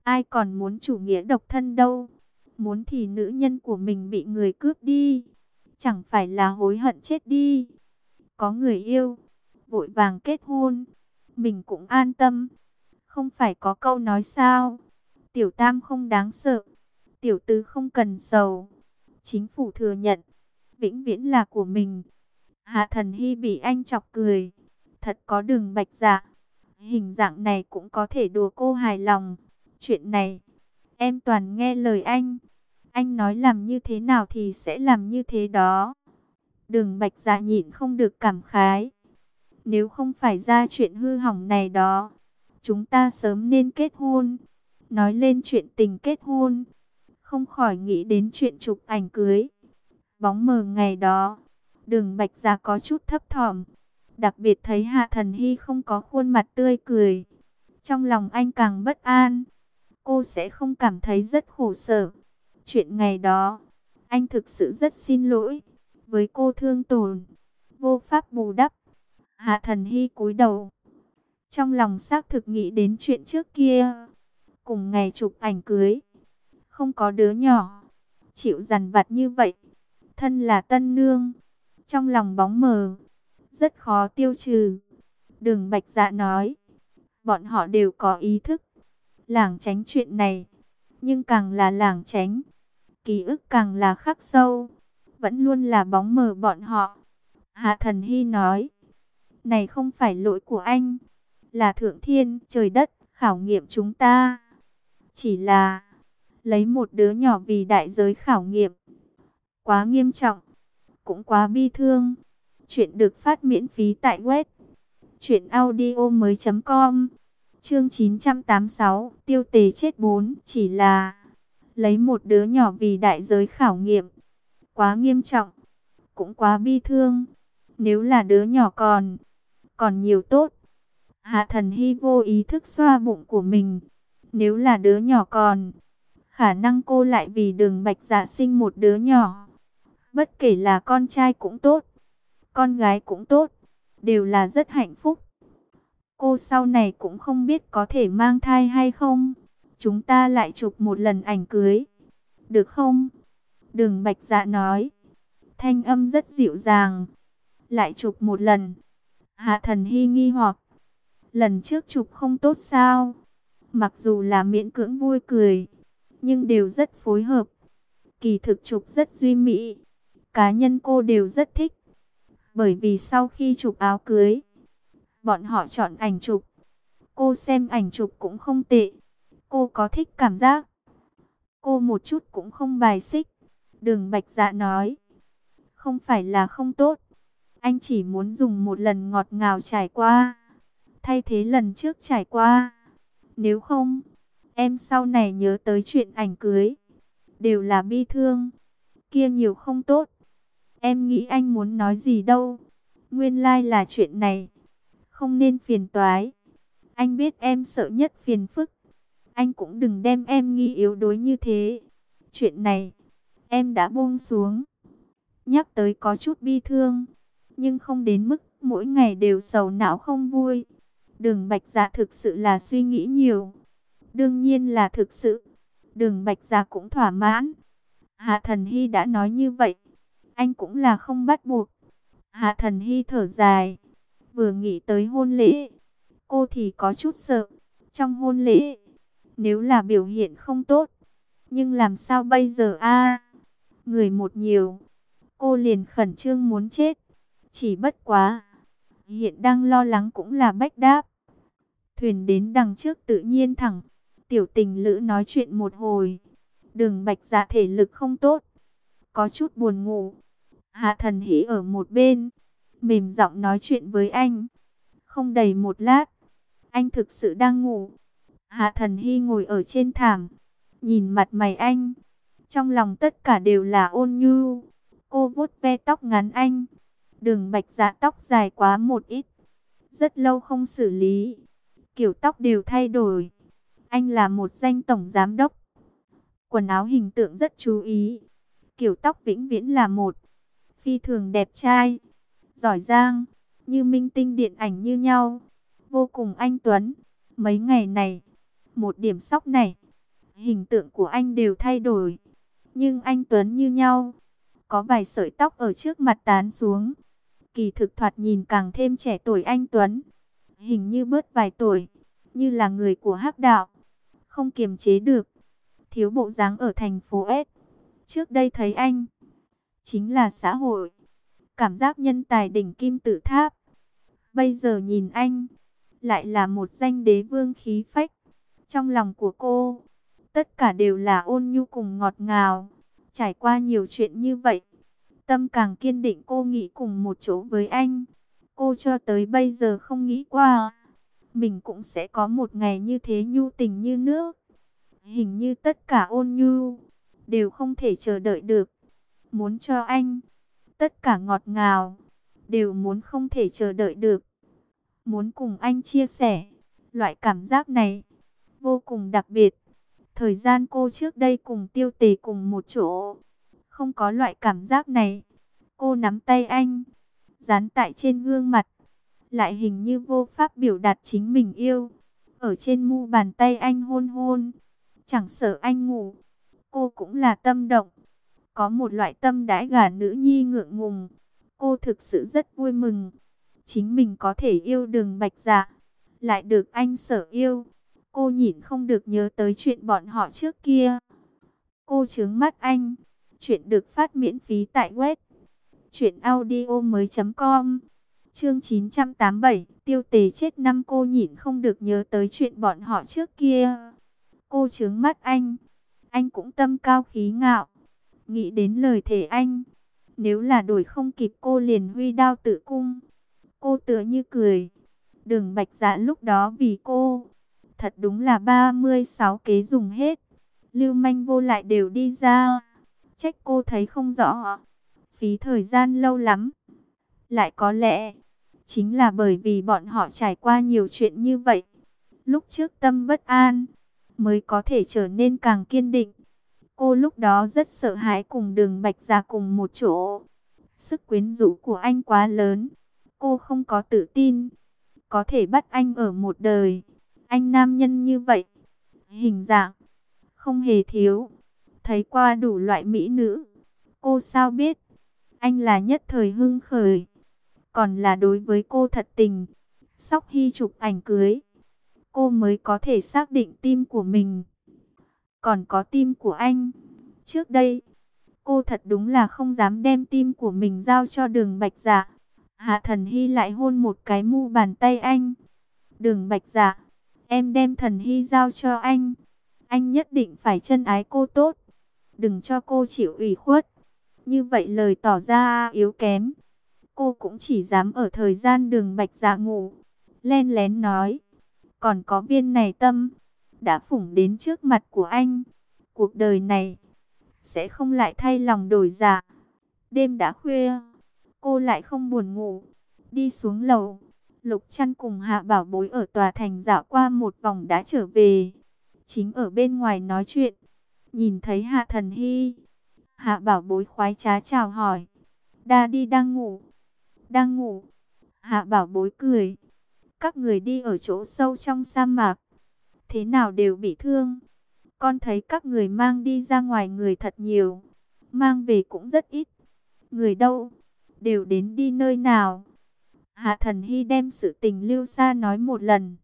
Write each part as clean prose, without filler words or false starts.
Ai còn muốn chủ nghĩa độc thân đâu. Muốn thì nữ nhân của mình bị người cướp đi, chẳng phải là hối hận chết đi. Có người yêu, vội vàng kết hôn, mình cũng an tâm. Không phải có câu nói sao? Tiểu tam không đáng sợ, tiểu tứ không cần sầu. Chính phủ thừa nhận, vĩnh viễn là của mình. Hạ Thần Hy bị anh chọc cười. Thật có Đường Bạch Dạ, hình dạng này cũng có thể đùa cô hài lòng. Chuyện này, em toàn nghe lời anh. Anh nói làm như thế nào thì sẽ làm như thế đó. Đường Bạch Dạ nhịn không được cảm khái. Nếu không phải ra chuyện hư hỏng này đó, chúng ta sớm nên kết hôn. Nói lên chuyện tình kết hôn, không khỏi nghĩ đến chuyện chụp ảnh cưới. Bóng mờ ngày đó, Đường Bạch Dạ có chút thấp thỏm. Đặc biệt thấy Hạ Thần Hy không có khuôn mặt tươi cười, trong lòng anh càng bất an. Cô sẽ không cảm thấy rất khổ sở. Chuyện ngày đó, anh thực sự rất xin lỗi. Với cô thương tổn, vô pháp bù đắp. Hạ Thần Hy cúi đầu, trong lòng xác thực nghĩ đến chuyện trước kia. Cùng ngày chụp ảnh cưới, không có đứa nhỏ, chịu dằn vặt như vậy. Thân là tân nương, trong lòng bóng mờ, rất khó tiêu trừ. Đường Bạch Dạ nói, bọn họ đều có ý thức, lảng tránh chuyện này. Nhưng càng là lảng tránh, ký ức càng là khắc sâu, vẫn luôn là bóng mờ bọn họ. Hạ Thần Hy nói, này không phải lỗi của anh, là thượng thiên, trời đất, khảo nghiệm chúng ta. Chỉ là, lấy một đứa nhỏ vì đại giới khảo nghiệm, quá nghiêm trọng, cũng quá bi thương. Chuyện được phát miễn phí tại web truyệnaudiomoi.com. Chương 986, tiêu tề chết 4. Chỉ là, lấy một đứa nhỏ vì đại giới khảo nghiệm, quá nghiêm trọng, cũng quá bi thương. Nếu là đứa nhỏ còn nhiều tốt. Hạ Thần Hy vô ý thức xoa bụng của mình. Nếu là đứa nhỏ còn, khả năng cô lại vì Đường Bạch Dạ sinh một đứa nhỏ. Bất kể là con trai cũng tốt, con gái cũng tốt, đều là rất hạnh phúc. Cô sau này cũng không biết có thể mang thai hay không. Chúng ta lại chụp một lần ảnh cưới, được không? Đường Bạch Dạ nói, thanh âm rất dịu dàng. Lại chụp một lần. Hạ Thần Hy nghi hoặc, lần trước chụp không tốt sao? Mặc dù là miễn cưỡng vui cười, nhưng đều rất phối hợp. Kỳ thực chụp rất duy mỹ, cá nhân cô đều rất thích. Bởi vì sau khi chụp áo cưới, bọn họ chọn ảnh chụp. Cô xem ảnh chụp cũng không tệ. Cô có thích cảm giác. Cô một chút cũng không bài xích. Đường Bạch Dạ nói, không phải là không tốt. Anh chỉ muốn dùng một lần ngọt ngào trải qua, thay thế lần trước trải qua. Nếu không, em sau này nhớ tới chuyện ảnh cưới, đều là bi thương. Kia nhiều không tốt. Em nghĩ anh muốn nói gì đâu. Nguyên lai là chuyện này. Không nên phiền toái. Anh biết em sợ nhất phiền phức. Anh cũng đừng đem em nghĩ yếu đuối như thế. Chuyện này, em đã buông xuống. Nhắc tới có chút bi thương, nhưng không đến mức mỗi ngày đều sầu não không vui. Đường Bạch Dạ thực sự là suy nghĩ nhiều. Đương nhiên là thực sự. Đường Bạch Dạ cũng thỏa mãn. Hạ Thần Hy đã nói như vậy, anh cũng là không bắt buộc. Hạ Thần Hy thở dài. Vừa nghĩ tới hôn lễ, cô thì có chút sợ. Trong hôn lễ, nếu là biểu hiện không tốt, nhưng làm sao bây giờ a? Người một nhiều, cô liền khẩn trương muốn chết. Chỉ bất quá, hiện đang lo lắng cũng là bách đáp. Thuyền đến đằng trước tự nhiên thẳng. Tiểu tình lữ nói chuyện một hồi. Đường Bạch Dạ thể lực không tốt, có chút buồn ngủ. Hạ Thần Hy ở một bên, mềm giọng nói chuyện với anh. Không đầy một lát, anh thực sự đang ngủ. Hạ Thần Hy ngồi ở trên thảm, nhìn mặt mày anh, trong lòng tất cả đều là ôn nhu. Cô vuốt ve tóc ngắn anh. Đường Bạch Dạ tóc dài quá một ít, rất lâu không xử lý, kiểu tóc đều thay đổi. Anh là một danh tổng giám đốc, quần áo hình tượng rất chú ý, kiểu tóc vĩnh viễn là một. Phi thường đẹp trai, giỏi giang, như minh tinh điện ảnh như nhau, vô cùng anh tuấn. Mấy ngày này, một điểm sóc này, hình tượng của anh đều thay đổi. Nhưng anh Tuấn như nhau, có vài sợi tóc ở trước mặt tán xuống. Kỳ thực thoạt nhìn càng thêm trẻ tuổi anh Tuấn. Hình như bớt vài tuổi, như là người của hắc đạo. Không kiềm chế được, thiếu bộ dáng ở thành phố S. Trước đây thấy anh, chính là xã hội. Cảm giác nhân tài đỉnh kim tự tháp. Bây giờ nhìn anh, lại là một danh đế vương khí phách. Trong lòng của cô, tất cả đều là ôn nhu cùng ngọt ngào. Trải qua nhiều chuyện như vậy, tâm càng kiên định cô nghĩ cùng một chỗ với anh. Cô cho tới bây giờ không nghĩ qua, mình cũng sẽ có một ngày như thế nhu tình như nước. Hình như tất cả ôn nhu, đều không thể chờ đợi được. Muốn cho anh, tất cả ngọt ngào, đều muốn không thể chờ đợi được. Muốn cùng anh chia sẻ, loại cảm giác này, vô cùng đặc biệt. Thời gian cô trước đây cùng Tiêu Tề cùng một chỗ, không có loại cảm giác này. Cô nắm tay anh, dán tại trên gương mặt, lại hình như vô pháp biểu đạt chính mình yêu. Ở trên mu bàn tay anh hôn hôn, chẳng sợ anh ngủ, cô cũng là tâm động. Có một loại tâm đãi gả nữ nhi ngượng ngùng. Cô thực sự rất vui mừng, chính mình có thể yêu Đường Bạch Dạ, lại được anh sở yêu. Cô nhịn không được nhớ tới chuyện bọn họ trước kia. Cô trướng mắt anh. Chuyện được phát miễn phí tại web truyệnaudiomoi.com. Chương 987, Tiêu Tề chết năm. Cô nhịn không được nhớ tới chuyện bọn họ trước kia. Cô trướng mắt anh. Anh cũng tâm cao khí ngạo. Nghĩ đến lời thề anh, nếu là đổi không kịp cô liền huy đao tự cung. Cô tựa như cười. Đường Bạch Dạ lúc đó vì cô, thật đúng là 36 kế dùng hết. Lưu manh vô lại đều đi ra. Trách cô thấy không rõ, phí thời gian lâu lắm. Lại có lẽ, chính là bởi vì bọn họ trải qua nhiều chuyện như vậy. Lúc trước tâm bất an, mới có thể trở nên càng kiên định. Cô lúc đó rất sợ hãi cùng Đường Bạch Dạ cùng một chỗ. Sức quyến rũ của anh quá lớn. Cô không có tự tin có thể bắt anh ở một đời. Anh nam nhân như vậy, hình dạng không hề thiếu. Thấy qua đủ loại mỹ nữ, cô sao biết anh là nhất thời hưng khởi, còn là đối với cô thật tình. Sóc Hy chụp ảnh cưới, cô mới có thể xác định tim của mình, còn có tim của anh. Trước đây, cô thật đúng là không dám đem tim của mình giao cho Đường Bạch Dạ. Hạ Thần Hy lại hôn một cái mu bàn tay anh. Đường Bạch Dạ, em đem Thần Hy giao cho anh nhất định phải trân ái cô tốt, đừng cho cô chịu ủy khuất. Như vậy lời tỏ ra yếu kém. Cô cũng chỉ dám ở thời gian Đường Bạch Dạ ngủ, len lén nói. Còn có viên này tâm, đã phủng đến trước mặt của anh. Cuộc đời này, sẽ không lại thay lòng đổi dạ. Đêm đã khuya, cô lại không buồn ngủ. Đi xuống lầu, Lục Trăn cùng Hạ Bảo Bối ở tòa thành dạo qua một vòng đã trở về. Chính ở bên ngoài nói chuyện, nhìn thấy Hạ Thần Hy, Hạ Bảo Bối khoái trá chào hỏi. Daddy đang ngủ. Đang ngủ. Hạ Bảo Bối cười. Các người đi ở chỗ sâu trong sa mạc, thế nào đều bị thương. Con thấy các người mang đi ra ngoài người thật nhiều, mang về cũng rất ít. Người đâu? Đều đến đi nơi nào? Hạ Thần Hy đem sự tình Lưu Sa nói một lần.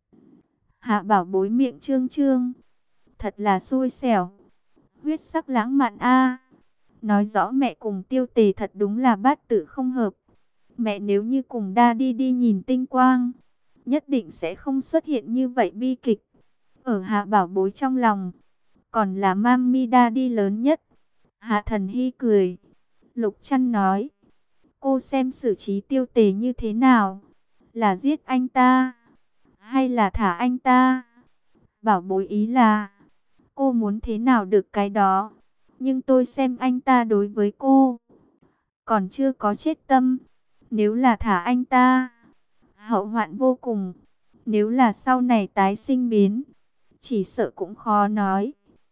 Hạ Bảo Bối miệng trương trương. Thật là xui xẻo. Huyết sắc lãng mạn a. Nói rõ mẹ cùng Tiêu Tề thật đúng là bát tự không hợp. Mẹ nếu như cùng Daddy đi nhìn tinh quang, nhất định sẽ không xuất hiện như vậy bi kịch. Ở Hạ Bảo Bối trong lòng, còn là Mami Daddy lớn nhất. Hạ Thần Hy cười. Lục Trăn nói, cô xem xử trí Tiêu Tề như thế nào? Là giết anh ta, hay là thả anh ta? Bảo Bối ý là, cô muốn thế nào được cái đó. Nhưng tôi xem anh ta đối với cô, còn chưa có chết tâm. Nếu là thả anh ta, hậu hoạn vô cùng. Nếu là sau này tái sinh biến, chỉ sợ cũng khó nói.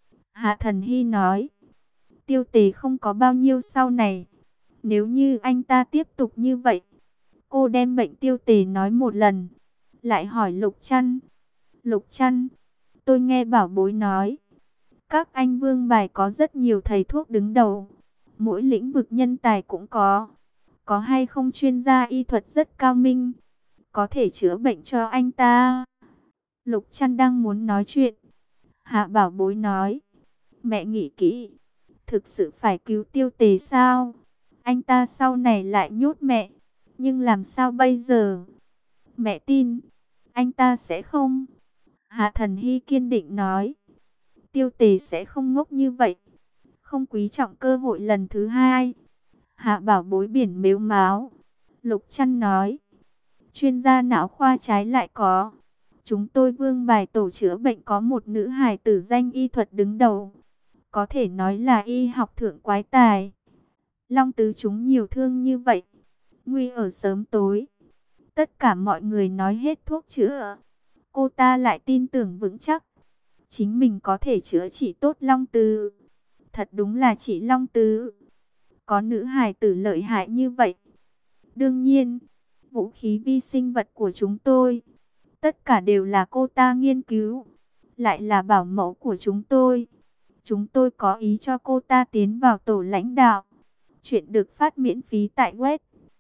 Hạ Thần Hy nói, Tiêu Tề không có bao nhiêu sau này. Nếu như anh ta tiếp tục như vậy, cô đem bệnh Tiêu Tề nói một lần. Lại hỏi Lục Trăn. Lục Trăn, tôi nghe Bảo Bối nói, Các anh vương bài có rất nhiều thầy thuốc đứng đầu. Mỗi lĩnh vực nhân tài cũng có. Có hay không chuyên gia y thuật rất cao minh. Có thể chữa bệnh cho anh ta. Lục Trăn đang muốn nói chuyện. Hạ Bảo Bối nói. Mẹ nghĩ kỹ. Thực sự phải cứu Tiêu Tề sao? Anh ta sau này lại nhốt mẹ. Nhưng làm sao bây giờ? Mẹ tin. Anh ta sẽ không. Hạ Thần Hy kiên định nói. Tiêu Tề sẽ không ngốc như vậy. Không quý trọng cơ hội lần thứ hai. Hạ Bảo Bối biển mếu máo. Lục Trăn nói. Chuyên gia não khoa trái lại có. Chúng tôi vương bài tổ chữa bệnh có một nữ hài tử danh y thuật đứng đầu. Có thể nói là y học thượng quái tài. Long tứ chúng nhiều thương như vậy. Nguy ở sớm tối. Tất cả mọi người nói hết thuốc chữa. Cô ta lại tin tưởng vững chắc. Chính mình có thể chữa trị tốt Long tứ. Thật đúng là chị Long tứ. Có nữ hài tử lợi hại như vậy. Đương nhiên, vũ khí vi sinh vật của chúng tôi. Tất cả đều là cô ta nghiên cứu. Lại là bảo mẫu của chúng tôi. Chúng tôi có ý cho cô ta tiến vào tổ lãnh đạo. Chuyện được phát miễn phí tại web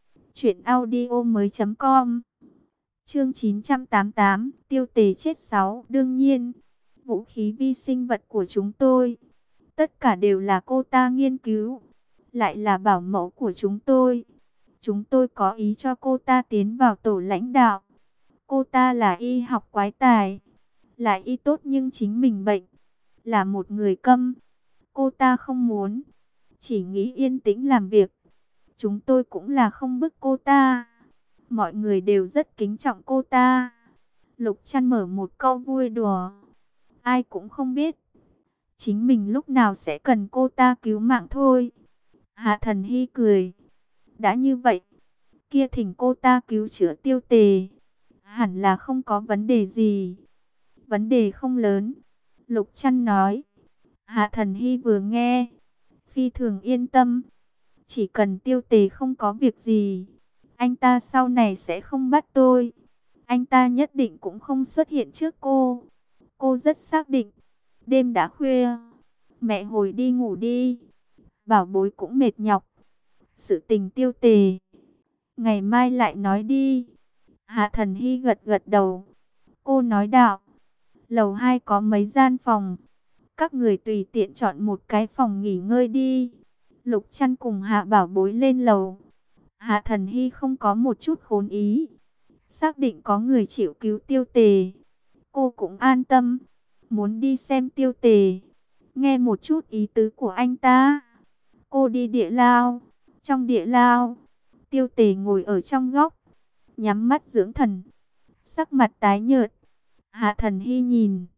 truyệnaudiomoi.com. Chương 988, Tiêu Tề chết 6. Đương nhiên, vũ khí vi sinh vật của chúng tôi, tất cả đều là cô ta nghiên cứu. Lại là bảo mẫu của chúng tôi. Chúng tôi có ý cho cô ta tiến vào tổ lãnh đạo. Cô ta là y học quái tài. Là y tốt nhưng chính mình bệnh. Là một người câm. Cô ta không muốn. Chỉ nghĩ yên tĩnh làm việc. Chúng tôi cũng là không bức cô ta. Mọi người đều rất kính trọng cô ta. Lục Trăn mở một câu vui đùa. Ai cũng không biết. Chính mình lúc nào sẽ cần cô ta cứu mạng thôi. Hạ Thần Hy cười. Đã như vậy. Kia thỉnh cô ta cứu chữa Tiêu Tề. Hẳn là không có vấn đề gì. Vấn đề không lớn. Lục Trăn nói. Hạ Thần Hy vừa nghe. Phi thường yên tâm. Chỉ cần Tiêu Tề không có việc gì. Anh ta sau này sẽ không bắt tôi. Anh ta nhất định cũng không xuất hiện trước cô. Cô rất xác định. Đêm đã khuya. Mẹ hồi đi ngủ đi. Bảo Bối cũng mệt nhọc. Sự tình Tiêu Tề. Ngày mai lại nói đi. Hạ Thần Hy gật gật đầu. Cô nói đạo. Lầu 2 có mấy gian phòng. Các người tùy tiện chọn một cái phòng nghỉ ngơi đi. Lục Trăn cùng Hạ Bảo Bối lên lầu. Hạ Thần Hy không có một chút khốn ý. Xác định có người chịu cứu Tiêu Tề. Cô cũng an tâm. Muốn đi xem Tiêu Tề. Nghe một chút ý tứ của anh ta. Cô đi địa lao. Trong địa lao, Tiêu Tề ngồi ở trong góc. Nhắm mắt dưỡng thần. Sắc mặt tái nhợt. Hạ Thần Hy nhìn.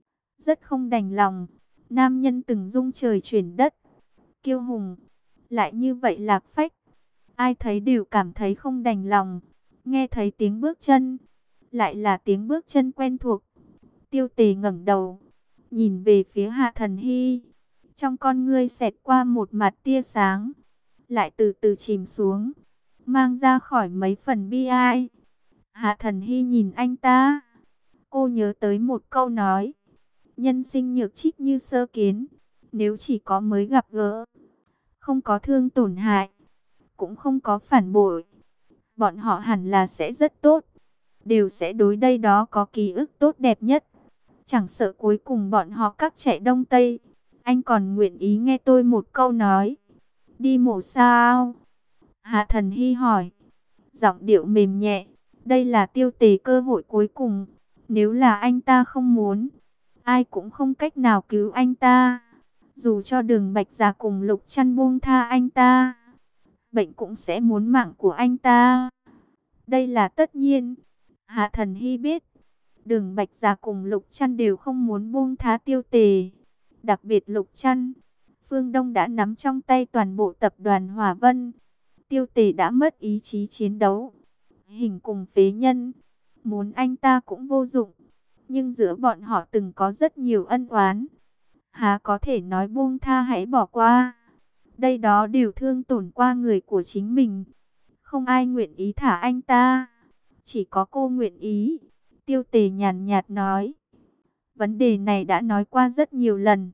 Rất không đành lòng. Nam nhân từng dung trời chuyển đất. Kiêu hùng. Lại như vậy lạc phách. Ai thấy đều cảm thấy không đành lòng. Nghe thấy tiếng bước chân. Lại là tiếng bước chân quen thuộc. Tiêu Tề ngẩng đầu. Nhìn về phía Hạ Thần Hy. Trong con ngươi xẹt qua một mặt tia sáng. Lại từ từ chìm xuống. Mang ra khỏi mấy phần bi ai. Hạ Thần Hy nhìn anh ta. Cô nhớ tới một câu nói. Nhân sinh nhược trích như sơ kiến. Nếu chỉ có mới gặp gỡ. Không có thương tổn hại. Cũng không có phản bội. Bọn họ hẳn là sẽ rất tốt. Đều sẽ đối đây đó có ký ức tốt đẹp nhất. Chẳng sợ cuối cùng bọn họ các chạy đông tây. Anh còn nguyện ý nghe tôi một câu nói. Đi mổ sao? Hạ Thần Hy hỏi. Giọng điệu mềm nhẹ. Đây là Tiêu Tề cơ hội cuối cùng. Nếu là anh ta không muốn, ai cũng không cách nào cứu anh ta. Dù cho Đường Bạch Già cùng Lục Trăn buông tha anh ta, bệnh cũng sẽ muốn mạng của anh ta. Đây là tất nhiên. Hạ Thần Hy biết. Đường Bạch Già cùng Lục Trăn đều không muốn buông tha Tiêu Tề. Đặc biệt Lục Trăn. Phương Đông đã nắm trong tay toàn bộ tập đoàn Hòa Vân. Tiêu Tề đã mất ý chí chiến đấu. Hình cùng phế nhân. Muốn anh ta cũng vô dụng. Nhưng giữa bọn họ từng có rất nhiều ân oán. Há có thể nói buông tha hãy bỏ qua. Đây đó đều thương tổn qua người của chính mình. Không ai nguyện ý thả anh ta. Chỉ có cô nguyện ý. Tiêu Tề nhàn nhạt nói. Vấn đề này đã nói qua rất nhiều lần.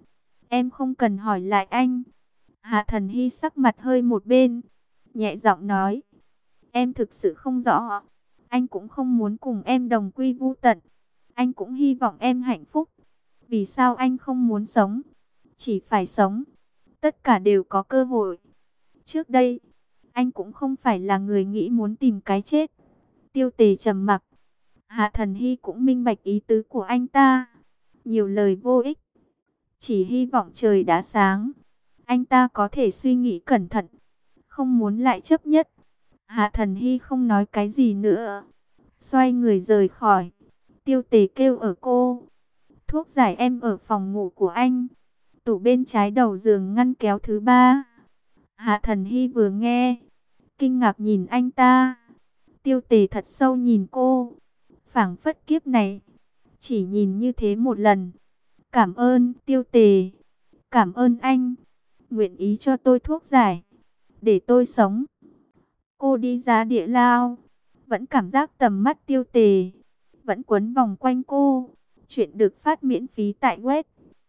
Em không cần hỏi lại anh. Hạ Thần Hy sắc mặt hơi một bên, nhẹ giọng nói. Em thực sự không rõ. Anh cũng không muốn cùng em đồng quy vu tận. Anh cũng hy vọng em hạnh phúc. Vì sao anh không muốn sống? Chỉ phải sống. Tất cả đều có cơ hội. Trước đây, anh cũng không phải là người nghĩ muốn tìm cái chết. Tiêu Tề trầm mặc. Hạ Thần Hy cũng minh bạch ý tứ của anh ta. Nhiều lời vô ích. Chỉ hy vọng trời đã sáng. Anh ta có thể suy nghĩ cẩn thận. Không muốn lại chấp nhất. Hạ Thần Hy không nói cái gì nữa. Xoay người rời khỏi. Tiêu Tề kêu ở cô. Thuốc giải em ở phòng ngủ của anh. Tủ bên trái đầu giường ngăn kéo thứ 3. Hạ Thần Hy vừa nghe, kinh ngạc nhìn anh ta. Tiêu Tề thật sâu nhìn cô. Phảng phất kiếp này, chỉ nhìn như thế một lần. Cảm ơn Tiêu Tề. Cảm ơn anh. Nguyện ý cho tôi thuốc giải. Để tôi sống. Cô đi ra địa lao. Vẫn cảm giác tầm mắt Tiêu Tề vẫn quấn vòng quanh cô. Chuyện được phát miễn phí tại web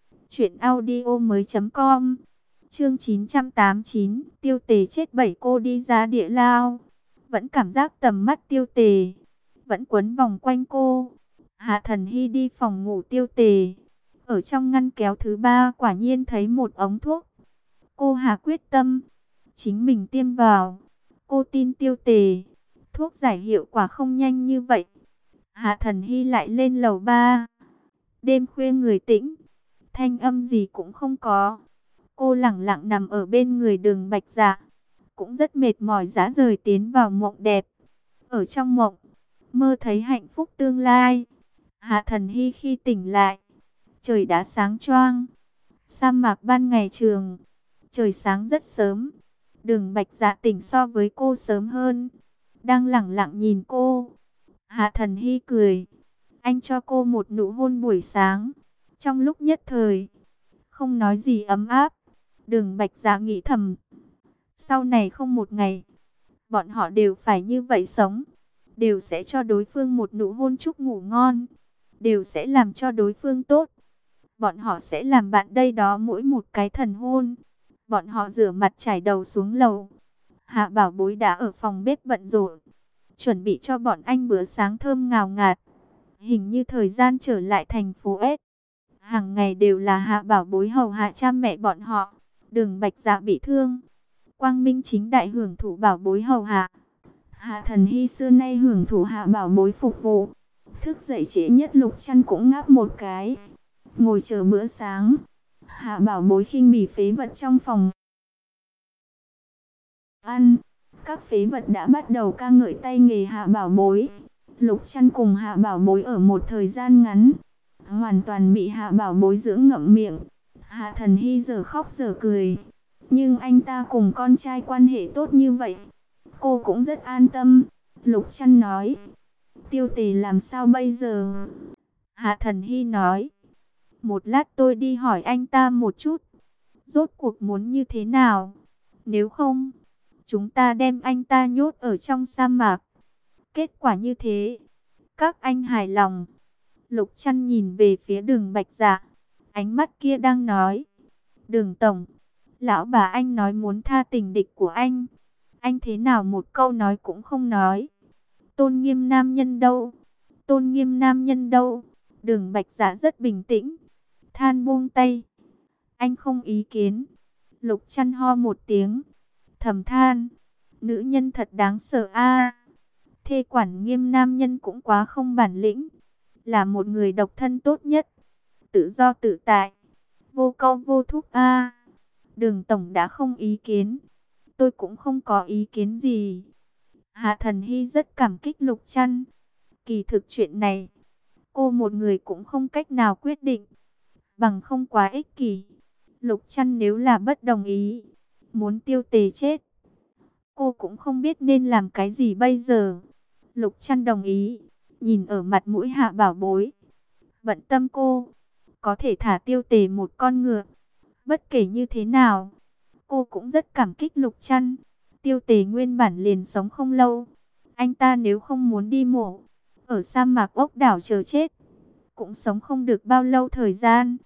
truyệnaudiomoi.com. Chương 989, Tiêu Tề chết 7. Cô đi ra địa lao, vẫn cảm giác tầm mắt Tiêu Tề vẫn quấn vòng quanh cô. Hạ Thần Hy đi phòng ngủ Tiêu Tề. Ở trong ngăn kéo thứ 3 quả nhiên thấy một ống thuốc. Cô hạ quyết tâm chính mình tiêm vào. Cô tin Tiêu Tề, thuốc giải hiệu quả không nhanh như vậy. Hạ Thần Hy lại lên lầu 3. Đêm khuya người tĩnh, thanh âm gì cũng không có. Cô lẳng lặng nằm ở bên người Đường Bạch Dạ, cũng rất mệt mỏi rã rời tiến vào mộng đẹp. Ở trong mộng, mơ thấy hạnh phúc tương lai. Hạ Thần Hy khi tỉnh lại, trời đã sáng choang. Sa mạc ban ngày trường, trời sáng rất sớm. Đường Bạch Dạ tỉnh so với cô sớm hơn, đang lẳng lặng nhìn cô. Hạ Thần Hy cười. Anh cho cô một nụ hôn buổi sáng. Trong lúc nhất thời, không nói gì ấm áp. Đường Bạch Dạ nghĩ thầm, sau này không một ngày, bọn họ đều phải như vậy sống. Đều sẽ cho đối phương một nụ hôn chúc ngủ ngon. Đều sẽ làm cho đối phương tốt. Bọn họ sẽ làm bạn đây đó mỗi một cái thần hôn. Bọn họ rửa mặt trải đầu xuống lầu. Hạ Bảo Bối đã ở phòng bếp bận rộn, chuẩn bị cho bọn anh bữa sáng thơm ngào ngạt. Hình như thời gian trở lại thành phố S, hàng ngày đều là Hạ Bảo Bối hầu hạ cha mẹ bọn họ. Đường Bạch Dạ bị thương, quang minh chính đại hưởng thụ Bảo Bối hầu hạ. Hạ Thần Hy xưa nay hưởng thụ Hạ Bảo Bối phục vụ. Thức dậy trễ nhất Lục Trăn cũng ngáp một cái, ngồi chờ bữa sáng. Hạ Bảo Bối khinh bỉ phế vật trong phòng ăn. Các phế vật đã bắt đầu ca ngợi tay nghề Hạ Bảo Bối. Lục Trăn cùng Hạ Bảo Bối ở một thời gian ngắn, hoàn toàn bị Hạ Bảo Bối dưỡng ngậm miệng. Hạ Thần Hy giờ khóc giờ cười. Nhưng anh ta cùng con trai quan hệ tốt như vậy, cô cũng rất an tâm. Lục Trăn nói, Tiêu Tề làm sao bây giờ? Hạ Thần Hy nói, một lát tôi đi hỏi anh ta một chút, rốt cuộc muốn như thế nào. Nếu không, chúng ta đem anh ta nhốt ở trong sa mạc. Kết quả như thế, các anh hài lòng? Lục Trăn nhìn về phía Đường Bạch Dạ, ánh mắt kia đang nói, Đường Tổng, lão bà anh nói muốn tha tình địch của anh thế nào một câu nói cũng không nói. Tôn nghiêm nam nhân đâu? Tôn nghiêm nam nhân đâu? Đường Bạch Dạ rất bình tĩnh, than buông tay. Anh không ý kiến. Lục Trăn ho một tiếng, thầm than, nữ nhân thật đáng sợ a. Thê quản nghiêm nam nhân cũng quá không bản lĩnh. Là một người độc thân tốt nhất, tự do tự tại, vô câu vô thúc a. Đường Tổng đã không ý kiến, tôi cũng không có ý kiến gì. Hạ Thần Hy rất cảm kích Lục Trăn. Kỳ thực chuyện này, cô một người cũng không cách nào quyết định, bằng không quá ích kỷ. Lục Trăn nếu là bất đồng ý, muốn Tiêu Tề chết, cô cũng không biết nên làm cái gì bây giờ. Lục Trăn đồng ý, nhìn ở mặt mũi Hạ Bảo Bối, bận tâm cô có thể thả Tiêu Tề một con ngựa. Bất kể như thế nào, cô cũng rất cảm kích Lục Trăn. Tiêu Tề nguyên bản liền sống không lâu. Anh ta nếu không muốn đi mổ, ở sa mạc ốc đảo chờ chết, cũng sống không được bao lâu thời gian.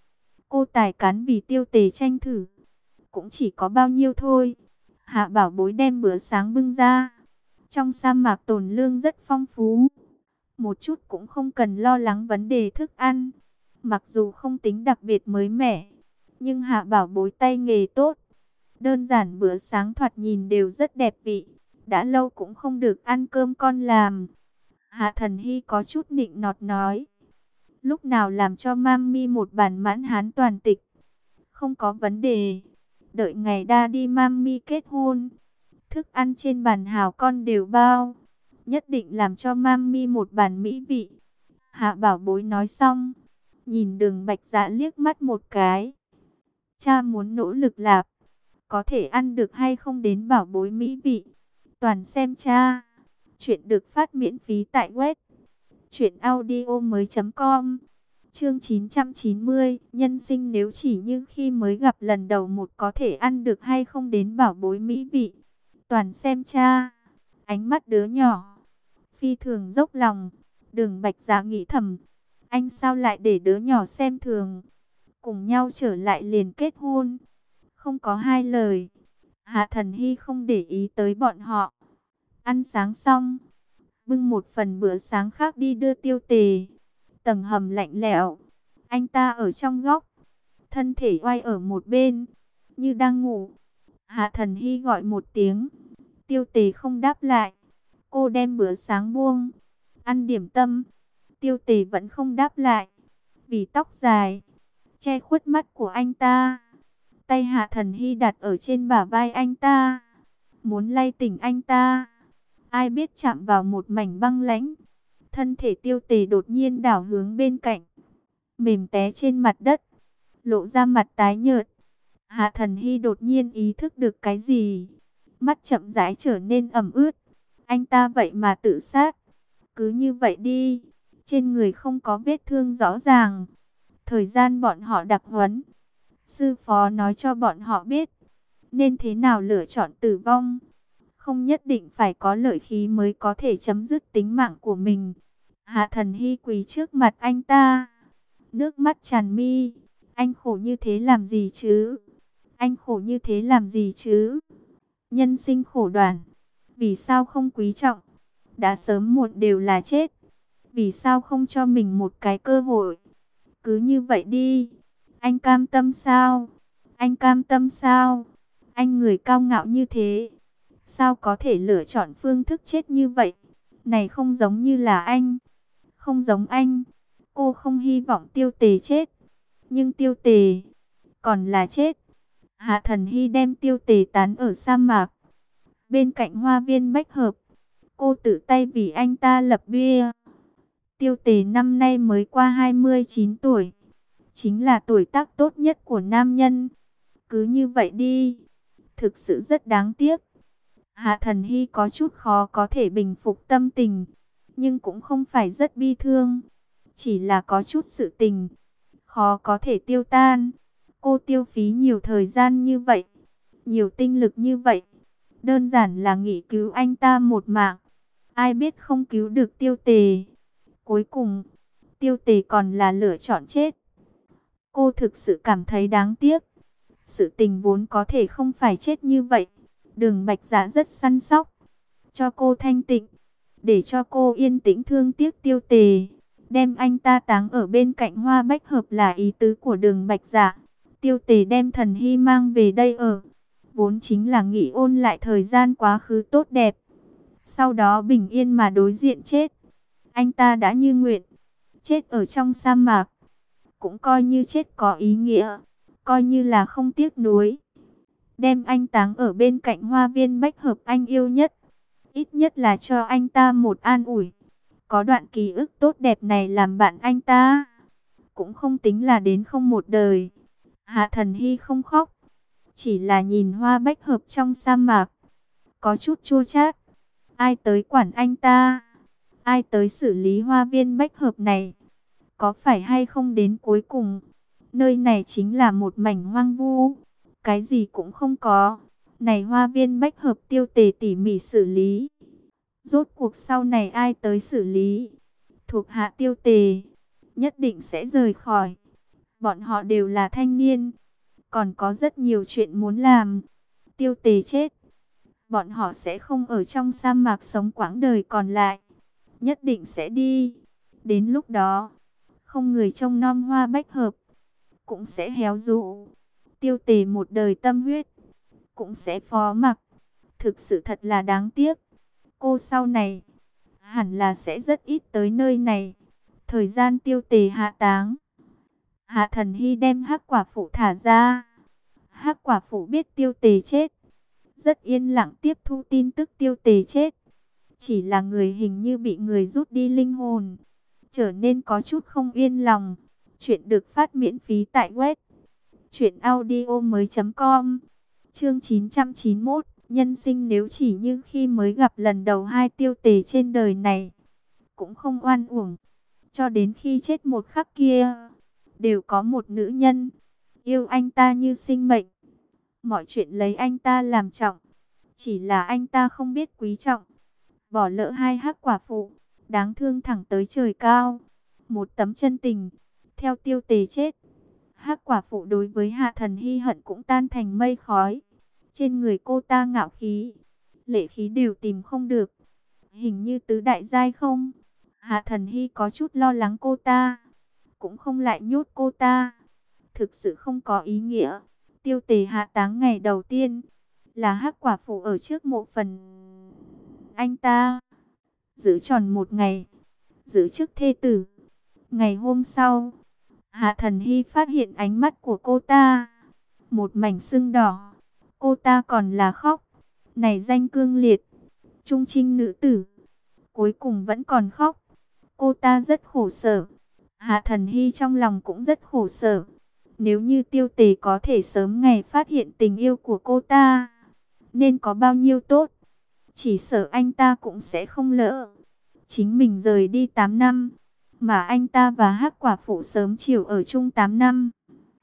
Cô tài cán vì Tiêu Tề tranh thử, cũng chỉ có bao nhiêu thôi. Hạ Bảo Bối đem bữa sáng bưng ra. Trong sa mạc tồn lương rất phong phú, một chút cũng không cần lo lắng vấn đề thức ăn. Mặc dù không tính đặc biệt mới mẻ, nhưng Hạ Bảo Bối tay nghề tốt. Đơn giản bữa sáng thoạt nhìn đều rất đẹp vị. Đã lâu cũng không được ăn cơm con làm. Hạ Thần Hy có chút nịnh nọt nói, lúc nào làm cho Mami một bản mãn hán toàn tịch. Không có vấn đề. Đợi ngày đa đi Mami kết hôn, thức ăn trên bàn hào con đều bao. Nhất định làm cho Mami một bản mỹ vị. Hạ Bảo Bối nói xong, nhìn Đường Bạch Dạ liếc mắt một cái. Cha muốn nỗ lực lạp, có thể ăn được hay không đến bảo bối mỹ vị, toàn xem cha. Chuyện được phát miễn phí tại web truyệnaudiomoi.com. Chương 990, nhân sinh nếu chỉ như khi mới gặp lần đầu một, có thể ăn được hay không đến bảo bối mỹ vị, toàn xem cha. Ánh mắt đứa nhỏ phi thường dốc lòng. Đường Bạch Dạ nghĩ thầm, anh sao lại để đứa nhỏ xem thường. Cùng nhau trở lại liền kết hôn, không có hai lời. Hạ Thần Hy không để ý tới bọn họ. Ăn sáng xong, bưng một phần bữa sáng khác đi đưa Tiêu Tề. Tầng hầm lạnh lẽo, anh ta ở trong góc, thân thể oai ở một bên, như đang ngủ. Hạ Thần Hy gọi một tiếng, Tiêu Tề không đáp lại. Cô đem bữa sáng buông, ăn điểm tâm. Tiêu Tề vẫn không đáp lại, vì tóc dài che khuất mắt của anh ta. Tay Hạ Thần Hy đặt ở trên bả vai anh ta, muốn lay tỉnh anh ta. Ai biết chạm vào một mảnh băng lãnh, thân thể Tiêu Tề đột nhiên đảo hướng bên cạnh, mềm té trên mặt đất, lộ ra mặt tái nhợt. Hạ Thần Hy đột nhiên ý thức được cái gì, mắt chậm rãi trở nên ẩm ướt. Anh ta vậy mà tự sát. Cứ như vậy đi, trên người không có vết thương rõ ràng. Thời gian bọn họ đặc huấn, sư phó nói cho bọn họ biết nên thế nào lựa chọn tử vong. Không nhất định phải có lợi khí mới có thể chấm dứt tính mạng của mình. Hạ Thần Hy quỳ trước mặt anh ta, nước mắt tràn mi. Anh khổ như thế làm gì chứ? Anh khổ như thế làm gì chứ? Nhân sinh khổ đoạn, vì sao không quý trọng? Đã sớm muộn đều là chết, vì sao không cho mình một cái cơ hội? Cứ như vậy đi, anh cam tâm sao? Anh cam tâm sao? Anh người cao ngạo như thế, sao có thể lựa chọn phương thức chết như vậy? Này không giống như là anh, không giống anh. Cô không hy vọng Tiêu Tề chết, nhưng Tiêu Tề còn là chết. Hạ Thần Hy đem Tiêu Tề tán ở sa mạc, bên cạnh hoa viên bách hợp. Cô tự tay vì anh ta lập bia. Tiêu Tề năm nay mới qua 29 tuổi, chính là tuổi tác tốt nhất của nam nhân. Cứ như vậy đi, thực sự rất đáng tiếc. Hạ Thần Hy có chút khó có thể bình phục tâm tình, nhưng cũng không phải rất bi thương, chỉ là có chút sự tình khó có thể tiêu tan. Cô tiêu phí nhiều thời gian như vậy, nhiều tinh lực như vậy, đơn giản là nghĩ cứu anh ta một mạng. Ai biết không cứu được Tiêu Tề. Cuối cùng, Tiêu Tề còn là lựa chọn chết. Cô thực sự cảm thấy đáng tiếc. Sự tình vốn có thể không phải chết như vậy. Đường Bạch Dạ rất săn sóc, cho cô thanh tịnh, để cho cô yên tĩnh thương tiếc Tiêu Tề. Đem anh ta táng ở bên cạnh hoa bách hợp là ý tứ của Đường Bạch Dạ. Tiêu Tề đem Thần Hy mang về đây ở, vốn chính là nghỉ ôn lại thời gian quá khứ tốt đẹp, sau đó bình yên mà đối diện chết. Anh ta đã như nguyện, chết ở trong sa mạc, cũng coi như chết có ý nghĩa, coi như là không tiếc nuối. Đem anh táng ở bên cạnh hoa viên bách hợp anh yêu nhất, ít nhất là cho anh ta một an ủi. Có đoạn ký ức tốt đẹp này làm bạn anh ta, cũng không tính là đến không một đời. Hạ Thần Hy không khóc, chỉ là nhìn hoa bách hợp trong sa mạc, có chút chua chát. Ai tới quản anh ta? Ai tới xử lý hoa viên bách hợp này? Có phải hay không đến cuối cùng, nơi này chính là một mảnh hoang vu, cái gì cũng không có. Này hoa viên bách hợp Tiêu Tề tỉ mỉ xử lý, rốt cuộc sau này ai tới xử lý? Thuộc hạ Tiêu Tề nhất định sẽ rời khỏi. Bọn họ đều là thanh niên, còn có rất nhiều chuyện muốn làm. Tiêu Tề chết, bọn họ sẽ không ở trong sa mạc sống quãng đời còn lại, nhất định sẽ đi. Đến lúc đó, không người trông nom hoa bách hợp, cũng sẽ héo rũ. Tiêu Tề một đời tâm huyết, cũng sẽ phó mặc. Thực sự thật là đáng tiếc. Cô sau này, hẳn là sẽ rất ít tới nơi này. Thời gian Tiêu Tề hạ táng, Hạ Thần Hy đem Hắc Quả Phụ thả ra. Hắc Quả Phụ biết Tiêu Tề chết, rất yên lặng tiếp thu tin tức Tiêu Tề chết. Chỉ là người hình như bị người rút đi linh hồn, trở nên có chút không yên lòng. Chuyện được phát miễn phí tại web truyệnaudiomoi.com. Chương 991, nhân sinh nếu chỉ như khi mới gặp lần đầu. Hai Tiêu Tề trên đời này cũng không oan uổng, cho đến khi chết một khắc kia, đều có một nữ nhân yêu anh ta như sinh mệnh, mọi chuyện lấy anh ta làm trọng, chỉ là anh ta không biết quý trọng, bỏ lỡ hai Hắc Quả Phụ, đáng thương thẳng tới trời cao. Một tấm chân tình, theo Tiêu Tề chết, Hắc Quả Phụ đối với Hạ Thần Hy hận cũng tan thành mây khói. Trên người cô ta ngạo khí, lệ khí đều tìm không được, hình như tứ đại giai không. Hạ Thần Hy có chút lo lắng cô ta, cũng không lại nhốt cô ta, thực sự không có ý nghĩa. Tiêu Tề hạ táng ngày đầu tiên, là Hắc Quả Phụ ở trước mộ phần anh ta, giữ tròn một ngày, giữ chức thê tử. Ngày hôm sau, Hạ Thần Hy phát hiện ánh mắt của cô ta một mảnh sưng đỏ. Cô ta còn là khóc. Này danh cương liệt, trung trinh nữ tử, cuối cùng vẫn còn khóc. Cô ta rất khổ sở. Hạ Thần Hy trong lòng cũng rất khổ sở. Nếu như Tiêu Tề có thể sớm ngày phát hiện tình yêu của cô ta, nên có bao nhiêu tốt. Chỉ sợ anh ta cũng sẽ không lỡ. Chính mình rời đi 8 năm, mà anh ta và Hắc Quả Phụ sớm chiều ở chung 8 năm.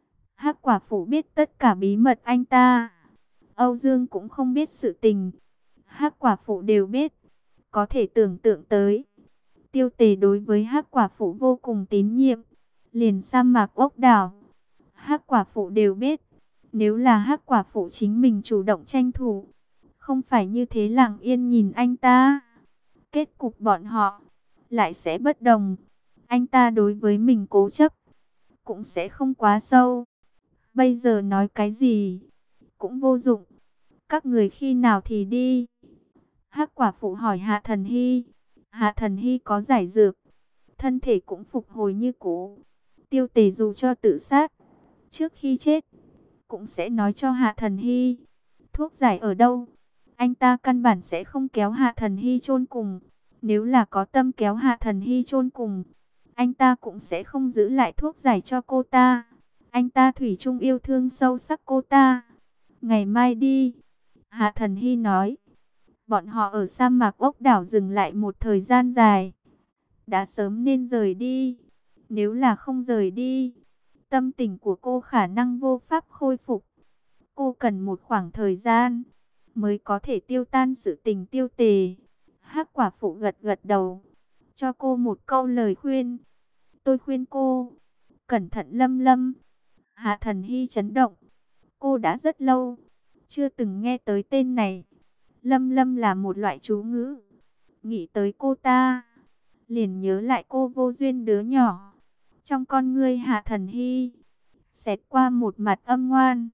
Hắc Quả Phụ biết tất cả bí mật anh ta, Âu Dương cũng không biết sự tình, Hắc Quả Phụ đều biết. Có thể tưởng tượng tới, Tiêu Tề đối với Hắc Quả Phụ vô cùng tín nhiệm. Liền sa mạc ốc đảo, Hắc Quả Phụ đều biết. Nếu là Hắc Quả Phụ chính mình chủ động tranh thủ, không phải như thế lặng yên nhìn anh ta, kết cục bọn họ lại sẽ bất đồng. Anh ta đối với mình cố chấp, cũng sẽ không quá sâu. Bây giờ nói cái gì cũng vô dụng. Các người khi nào thì đi? Hắc Quả Phụ hỏi Hạ Thần Hy. Hạ Thần Hy có giải dược, thân thể cũng phục hồi như cũ. Tiêu Tề dù cho tự sát, trước khi chết cũng sẽ nói cho Hạ Thần Hy thuốc giải ở đâu. Anh ta căn bản sẽ không kéo Hạ Thần Hy chôn cùng. Nếu là có tâm kéo Hạ Thần Hy chôn cùng, anh ta cũng sẽ không giữ lại thuốc giải cho cô ta. Anh ta thủy chung yêu thương sâu sắc cô ta. Ngày mai đi, Hạ Thần Hy nói. Bọn họ ở sa mạc ốc đảo dừng lại một thời gian dài, đã sớm nên rời đi. Nếu là không rời đi, tâm tình của cô khả năng vô pháp khôi phục. Cô cần một khoảng thời gian mới có thể tiêu tan sự tình Tiêu Tề. Hắc Quả Phụ gật gật đầu, cho cô một câu lời khuyên. Tôi khuyên cô, cẩn thận Lâm Lâm. Hạ Thần Hy chấn động. Cô đã rất lâu chưa từng nghe tới tên này. Lâm Lâm là một loại chú ngữ. Nghĩ tới cô ta, liền nhớ lại cô vô duyên đứa nhỏ. Trong con ngươi Hạ Thần Hy xẹt qua một mặt âm ngoan.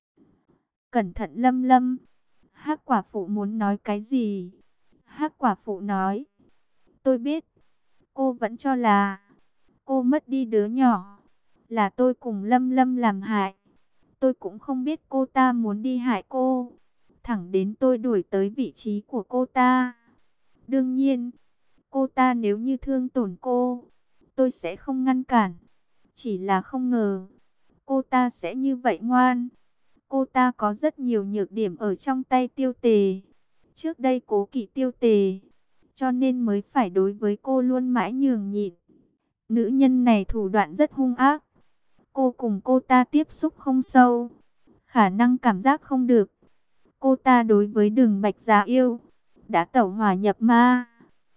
Cẩn thận Lâm Lâm. Hắc Quả Phụ muốn nói cái gì? Hắc Quả Phụ nói, tôi biết. Cô vẫn cho là cô mất đi đứa nhỏ là tôi cùng Lâm Lâm làm hại. Tôi cũng không biết cô ta muốn đi hại cô, thẳng đến tôi đuổi tới vị trí của cô ta. Đương nhiên, cô ta nếu như thương tổn cô, tôi sẽ không ngăn cản. Chỉ là không ngờ, cô ta sẽ như vậy ngoan. Cô ta có rất nhiều nhược điểm ở trong tay Tiêu Tề. Trước đây cố kỵ Tiêu Tề, cho nên mới phải đối với cô luôn mãi nhường nhịn. Nữ nhân này thủ đoạn rất hung ác. Cô cùng cô ta tiếp xúc không sâu, khả năng cảm giác không được. Cô ta đối với Đường Bạch Giả yêu, đã tẩu hỏa nhập ma,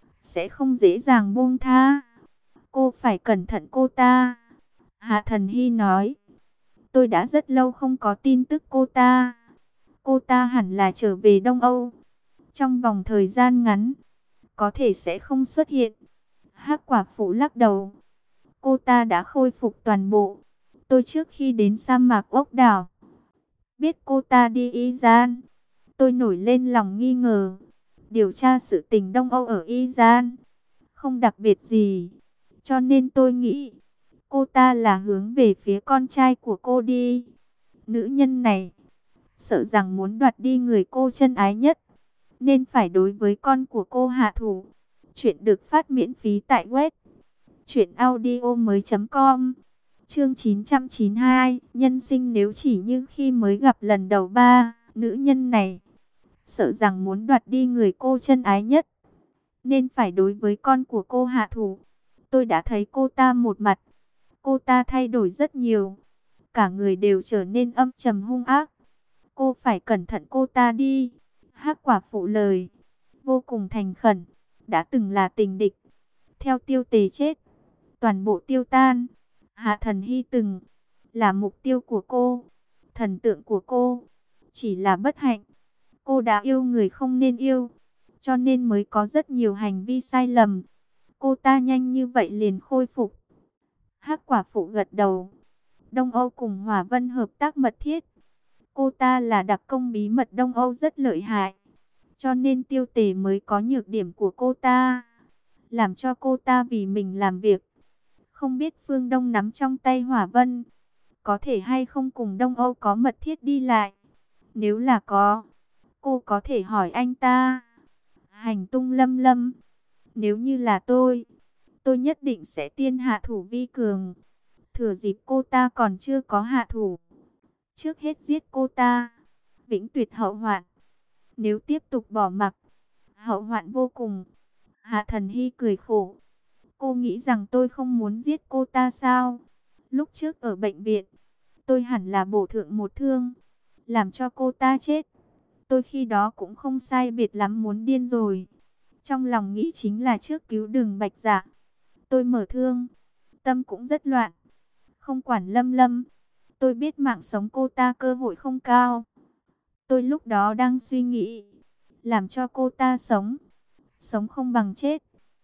sẽ không dễ dàng buông tha. Cô phải cẩn thận cô ta. Hạ Thần Hy nói, Tôi đã rất lâu không có tin tức cô ta. Cô ta hẳn là trở về Đông Âu. Trong vòng thời gian ngắn, có thể sẽ không xuất hiện. Hắc quả phụ lắc đầu. Cô ta đã khôi phục toàn bộ. Tôi trước khi đến sa mạc ốc đảo, biết cô ta đi Iran. Tôi nổi lên lòng nghi ngờ. Điều tra sự tình Đông Âu ở Iran không đặc biệt gì. Cho nên tôi nghĩ cô ta là hướng về phía con trai của cô đi. Nữ nhân này sợ rằng muốn đoạt đi người cô chân ái nhất, nên phải đối với con của cô hạ thủ. Chuyện được phát miễn phí tại web truyệnaudiomoi.com. Chương 992, nhân sinh nếu chỉ như khi mới gặp lần đầu ba. Nữ nhân này sợ rằng muốn đoạt đi người cô chân ái nhất, nên phải đối với con của cô hạ thủ. Tôi đã thấy cô ta một mặt. Cô ta thay đổi rất nhiều. Cả người đều trở nên âm trầm hung ác. Cô phải cẩn thận cô ta đi. Hắc quả phụ lời vô cùng thành khẩn. Đã từng là tình địch. Theo Tiêu Tề chết, toàn bộ tiêu tan. Hạ Thần Hy từng là mục tiêu của cô, thần tượng của cô. Chỉ là bất hạnh, cô đã yêu người không nên yêu, cho nên mới có rất nhiều hành vi sai lầm. Cô ta nhanh như vậy liền khôi phục. Hắc quả phụ gật đầu. Đông Âu cùng Hỏa Vân hợp tác mật thiết. Cô ta là đặc công bí mật Đông Âu rất lợi hại, cho nên Tiêu Tề mới có nhược điểm của cô ta, làm cho cô ta vì mình làm việc. Không biết Phương Đông nắm trong tay Hỏa Vân, có thể hay không cùng Đông Âu có mật thiết đi lại. Nếu là có, cô có thể hỏi anh ta. Hành tung Lâm Lâm. Nếu như là tôi nhất định sẽ tiên hạ thủ vi cường. Thừa dịp cô ta còn chưa có hạ thủ, trước hết giết cô ta, vĩnh tuyệt hậu hoạn. Nếu tiếp tục bỏ mặc, hậu hoạn vô cùng. Hạ Thần Hy cười khổ. Cô nghĩ rằng tôi không muốn giết cô ta sao? Lúc trước ở bệnh viện, tôi hẳn là bổ thượng một thương, làm cho cô ta chết. Tôi khi đó cũng không sai biệt lắm muốn điên rồi. Trong lòng nghĩ chính là trước cứu Đường Bạch Dạ, tôi mở thương, tâm cũng rất loạn. Không quản Lâm Lâm, tôi biết mạng sống cô ta cơ hội không cao. Tôi lúc đó đang suy nghĩ, làm cho cô ta sống, sống không bằng chết.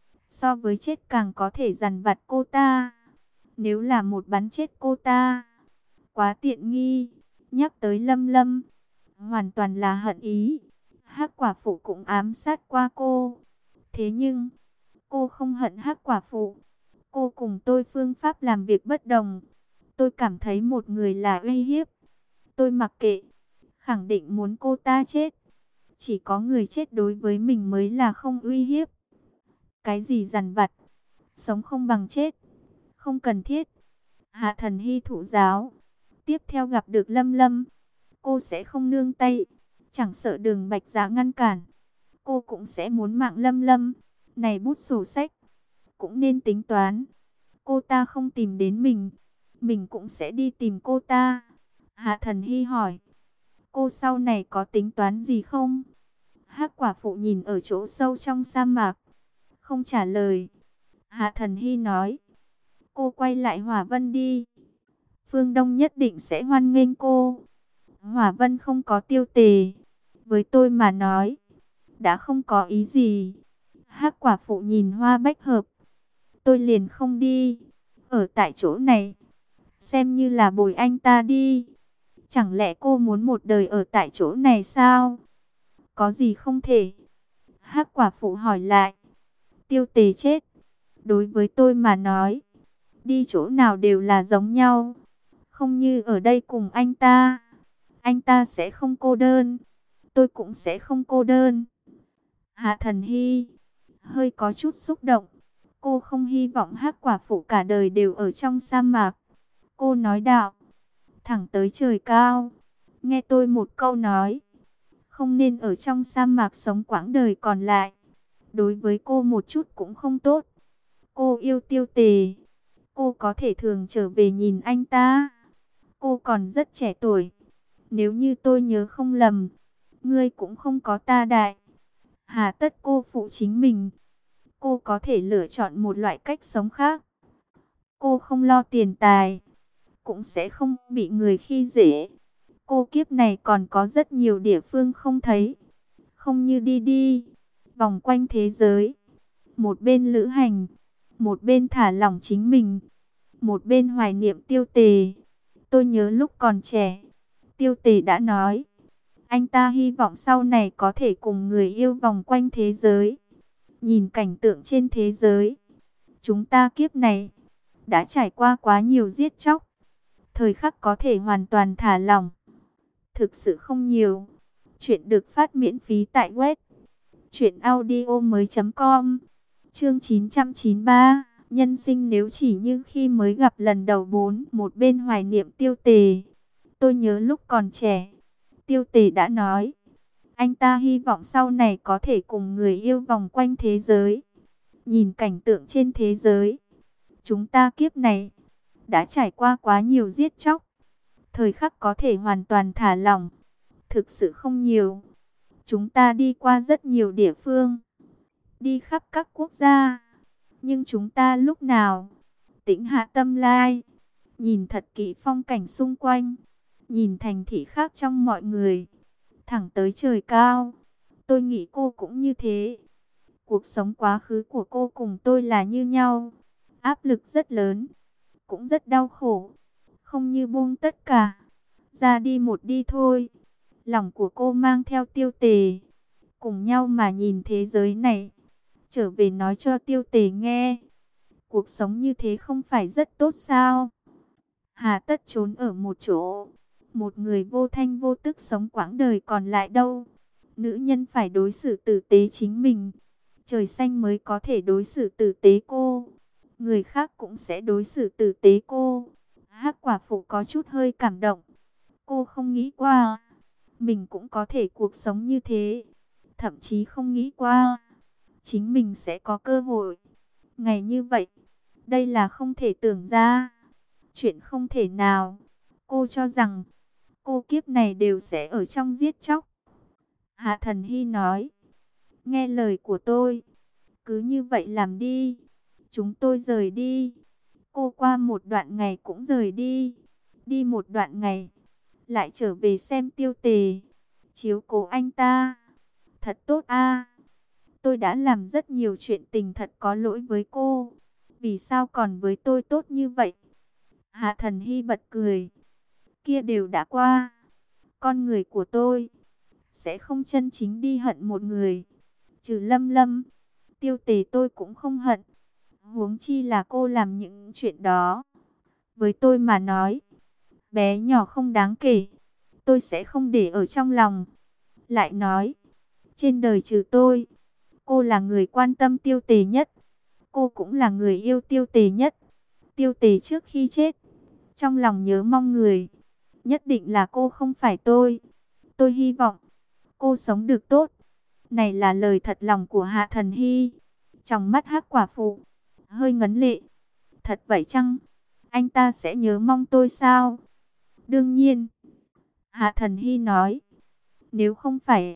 So với chết càng có thể dằn vặt cô ta. Nếu là một bắn chết cô ta, quá tiện nghi. Nhắc tới Lâm Lâm, hoàn toàn là hận ý. Hắc quả phụ cũng ám sát qua cô. Thế nhưng, cô không hận Hắc quả phụ. Cô cùng tôi phương pháp làm việc bất đồng. Tôi cảm thấy một người là uy hiếp, tôi mặc kệ, khẳng định muốn cô ta chết. Chỉ có người chết đối với mình mới là không uy hiếp. Cái gì dằn vặt, sống không bằng chết, không cần thiết. Hạ Thần Hy thụ giáo. Tiếp theo gặp được Lâm Lâm, cô sẽ không nương tay, chẳng sợ Đường Bạch Dạ ngăn cản. Cô cũng sẽ muốn mạng Lâm Lâm. Này bút sổ sách, cũng nên tính toán. Cô ta không tìm đến mình cũng sẽ đi tìm cô ta. Hạ Thần Hy hỏi, cô sau này có tính toán gì không? Hắc quả phụ nhìn ở chỗ sâu trong sa mạc, không trả lời. Hạ Thần Hy nói, cô quay lại Hỏa Vân đi. Phương Đông nhất định sẽ hoan nghênh cô. Hỏa Vân không có Tiêu Tề, với tôi mà nói, đã không có ý gì. Hắc quả phụ nhìn Hoa Bách Hợp, tôi liền không đi. Ở tại chỗ này, xem như là bồi anh ta đi. Chẳng lẽ cô muốn một đời ở tại chỗ này sao? Có gì không thể? Hắc quả phụ hỏi lại. Tiêu Tề chết, đối với tôi mà nói, đi chỗ nào đều là giống nhau. Không như ở đây cùng anh ta sẽ không cô đơn, tôi cũng sẽ không cô đơn. Hạ Thần Hy hơi có chút xúc động. Cô không hy vọng Hắc quả phụ cả đời đều ở trong sa mạc. Cô nói đạo, thẳng tới trời cao. Nghe tôi một câu nói, không nên ở trong sa mạc sống quãng đời còn lại. Đối với cô một chút cũng không tốt. Cô yêu Tiêu Tề, cô có thể thường trở về nhìn anh ta. Cô còn rất trẻ tuổi. Nếu như tôi nhớ không lầm, ngươi cũng không có ta đại. Hà tất cô phụ chính mình. Cô có thể lựa chọn một loại cách sống khác. Cô không lo tiền tài, cũng sẽ không bị người khi dễ. Cô kiếp này còn có rất nhiều địa phương không thấy, không như đi đi, vòng quanh thế giới. Một bên lữ hành, một bên thả lỏng chính mình, một bên hoài niệm Tiêu Tề. Tôi nhớ lúc còn trẻ, Tiêu Tề đã nói, anh ta hy vọng sau này có thể cùng người yêu vòng quanh thế giới, nhìn cảnh tượng trên thế giới. Chúng ta kiếp này đã trải qua quá nhiều giết chóc, thời khắc có thể hoàn toàn thả lỏng thực sự không nhiều. Chuyện được phát miễn phí tại web truyệnaudiomoi.com. Chương 993, nhân sinh nếu chỉ như khi mới gặp lần đầu 4. Một bên hoài niệm Tiêu Tề. Tôi nhớ lúc còn trẻ, Tiêu Tề đã nói, anh ta hy vọng sau này có thể cùng người yêu vòng quanh thế giới, nhìn cảnh tượng trên thế giới. Chúng ta kiếp này đã trải qua quá nhiều giết chóc, thời khắc có thể hoàn toàn thả lỏng thực sự không nhiều. Chúng ta đi qua rất nhiều địa phương, đi khắp các quốc gia, nhưng chúng ta lúc nào tĩnh hạ tâm lai, nhìn thật kỹ phong cảnh xung quanh, nhìn thành thị khác trong mọi người, thẳng tới trời cao. Tôi nghĩ cô cũng như thế. Cuộc sống quá khứ của cô cùng tôi là như nhau, áp lực rất lớn, cũng rất đau khổ, không như buông tất cả, ra đi một đi thôi. Lòng của cô mang theo Tiêu Tề, cùng nhau mà nhìn thế giới này, trở về nói cho Tiêu Tề nghe. Cuộc sống như thế không phải rất tốt sao? Hà tất trốn ở một chỗ, một người vô thanh vô tức sống quãng đời còn lại đâu. Nữ nhân phải đối xử tử tế chính mình, trời xanh mới có thể đối xử tử tế cô, người khác cũng sẽ đối xử tử tế cô. Hắc quả phụ có chút hơi cảm động. Cô không nghĩ qua mình cũng có thể cuộc sống như thế, thậm chí không nghĩ qua chính mình sẽ có cơ hội ngày như vậy. Đây là không thể tưởng ra, chuyện không thể nào. Cô cho rằng cô kiếp này đều sẽ ở trong giết chóc. Hạ Thần Hy nói, nghe lời của tôi, cứ như vậy làm đi. Chúng tôi rời đi. Cô qua một đoạn ngày cũng rời đi. Đi một đoạn ngày, lại trở về xem Tiêu Tề, chiếu cố anh ta. Thật tốt a. Tôi đã làm rất nhiều chuyện tình thật có lỗi với cô. Vì sao còn với tôi tốt như vậy? Hạ Thần Hy bật cười. Kia đều đã qua. Con người của tôi sẽ không chân chính đi hận một người. Trừ Lâm Lâm, Tiêu Tề tôi cũng không hận. Huống chi là cô làm những chuyện đó. Với tôi mà nói, bé nhỏ không đáng kể, tôi sẽ không để ở trong lòng. Lại nói, trên đời trừ tôi, cô là người quan tâm Tiêu Tề nhất. Cô cũng là người yêu Tiêu Tề nhất. Tiêu Tề trước khi chết, trong lòng nhớ mong người, nhất định là cô không phải tôi. Tôi hy vọng cô sống được tốt. Này là lời thật lòng của Hạ Thần Hy. Trong mắt Hắc quả phụ hơi ngấn lệ. Thật vậy chăng? Anh ta sẽ nhớ mong tôi sao? Đương nhiên. Hạ Thần Hy nói, nếu không phải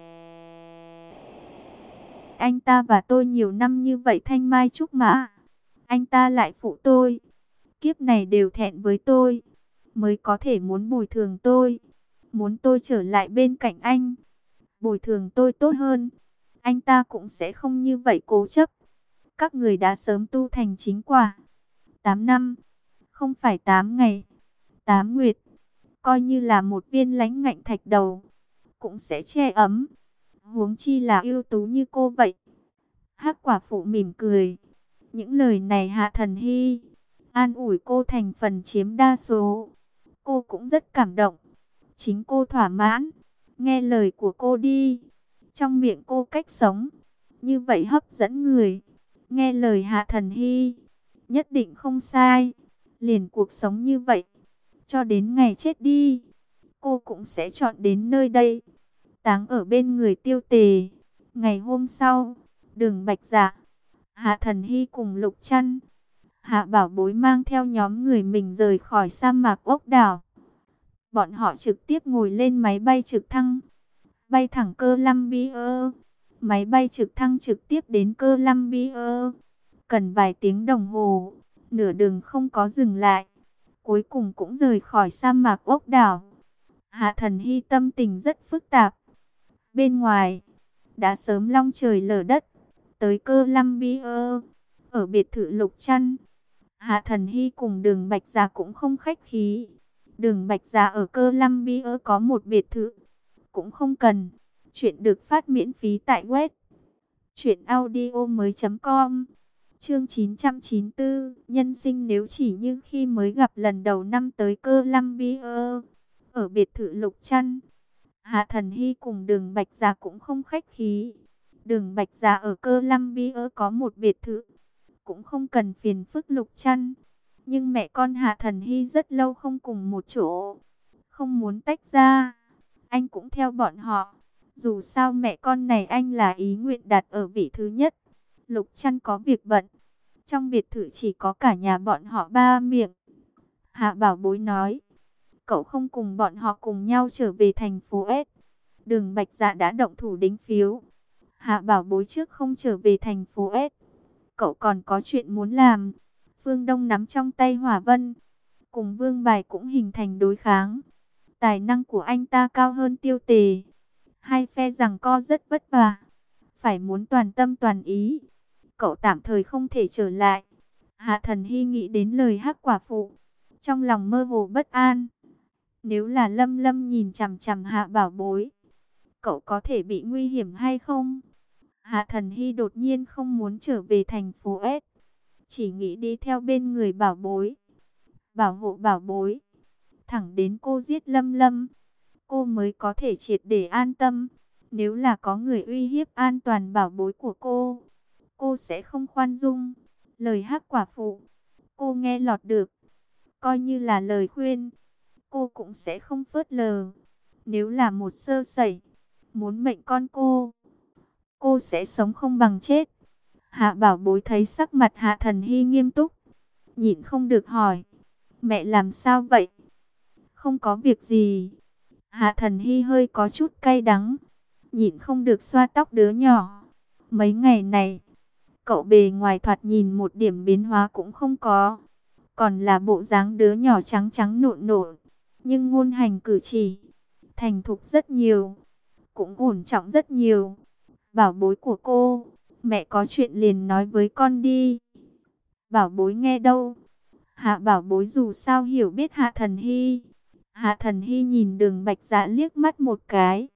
anh ta và tôi nhiều năm như vậy thanh mai trúc mã, anh ta lại phụ tôi, kiếp này đều thẹn với tôi, mới có thể muốn bồi thường tôi, muốn tôi trở lại bên cạnh anh, bồi thường tôi tốt hơn. Anh ta cũng sẽ không như vậy cố chấp. Các người đã sớm tu thành chính quả. 8 năm, không phải 8 ngày, 8 nguyệt, coi như là một viên lãnh ngạnh thạch đầu, cũng sẽ che ấm. Huống chi là ưu tú như cô vậy. Hắc quả phụ mỉm cười. Những lời này Hạ Thần Hy an ủi cô thành phần chiếm đa số. Cô cũng rất cảm động. Chính cô thỏa mãn. Nghe lời của cô đi. Trong miệng cô cách sống như vậy hấp dẫn người. Nghe lời Hạ Thần Hy nhất định không sai. Liền cuộc sống như vậy, cho đến ngày chết đi, cô cũng sẽ chọn đến nơi đây, táng ở bên người Tiêu Tề. Ngày hôm sau, Đường Bạch Dạ, Hạ Thần Hy cùng Lục Trăn, Hạ Bảo Bối mang theo nhóm người mình rời khỏi sa mạc ốc đảo. Bọn họ trực tiếp ngồi lên máy bay trực thăng, bay thẳng Columbia. Máy bay trực thăng trực tiếp đến Columbia, cần vài tiếng đồng hồ, nửa đường không có dừng lại. cuối cùng cũng rời khỏi sa mạc ốc đảo. Hạ Thần Hy tâm tình rất phức tạp. Bên ngoài, đã sớm long trời lở đất, tới Columbia, ở biệt thự Lục Trăn. Hạ Thần Hy cùng Đường Bạch Dạ cũng không khách khí. Đường Bạch Dạ ở Columbia có một biệt thự, cũng không cần. Chuyện được phát miễn phí tại web truyệnaudiomoi.com. Chương 994, nhân sinh nếu chỉ như khi mới gặp lần đầu năm tới Columbia, ở biệt thự Lục Trăn. Hạ Thần Hy cùng Đường Bạch Dạ cũng không khách khí. Đường Bạch Dạ ở Columbia có một biệt thự, cũng không cần phiền phức Lục Trăn. Nhưng mẹ con Hạ Thần Hy rất lâu không cùng một chỗ, không muốn tách ra. Anh cũng theo bọn họ. Dù sao mẹ con này anh là ý nguyện đặt ở vị thứ nhất. Lục Trăn có việc bận. Trong biệt thự chỉ có cả nhà bọn họ ba miệng. Hạ Bảo Bối nói, cậu không cùng bọn họ cùng nhau trở về thành phố S. Đường Bạch Dạ đã động thủ đính phiếu. Hạ Bảo Bối trước không trở về thành phố S, cậu còn có chuyện muốn làm. Phương Đông nắm trong tay Hỏa Vân, cùng Vương Bài cũng hình thành đối kháng. Tài năng của anh ta cao hơn Tiêu Tề. Hai phe giằng co rất vất vả, phải muốn toàn tâm toàn ý. Cậu tạm thời không thể trở lại. Hạ Thần Hy nghĩ đến lời Hắc Quả Phụ, trong lòng mơ hồ bất an. Nếu là Lâm Lâm nhìn chằm chằm Hạ Bảo Bối, cậu có thể bị nguy hiểm hay không? Hạ Thần Hy đột nhiên không muốn trở về thành phố S, chỉ nghĩ đi theo bên người Bảo Bối, bảo hộ Bảo Bối. Thẳng đến cô giết Lâm Lâm, cô mới có thể triệt để an tâm. Nếu là có người uy hiếp an toàn Bảo Bối của cô sẽ không khoan dung. Lời Hắc Quả Phụ, cô nghe lọt được, coi như là lời khuyên, cô cũng sẽ không phớt lờ. Nếu là một sơ sẩy, muốn mệnh con cô sẽ sống không bằng chết. Hạ Bảo Bối thấy sắc mặt Hạ Thần Hy nghiêm túc, nhịn không được hỏi, mẹ làm sao vậy? Không có việc gì. Hạ Thần Hy hơi có chút cay đắng, nhịn không được xoa tóc đứa nhỏ. Mấy ngày này, cậu bề ngoài thoạt nhìn một điểm biến hóa cũng không có, còn là bộ dáng đứa nhỏ trắng trắng nộn nộn, nhưng ngôn hành cử chỉ thành thục rất nhiều, cũng ổn trọng rất nhiều. Bảo Bối của cô, mẹ có chuyện liền nói với con đi. Bảo Bối nghe đâu. Hạ Bảo Bối dù sao hiểu biết Hạ Thần Hy. Hạ Thần Hy nhìn Đường Bạch Dạ liếc mắt một cái.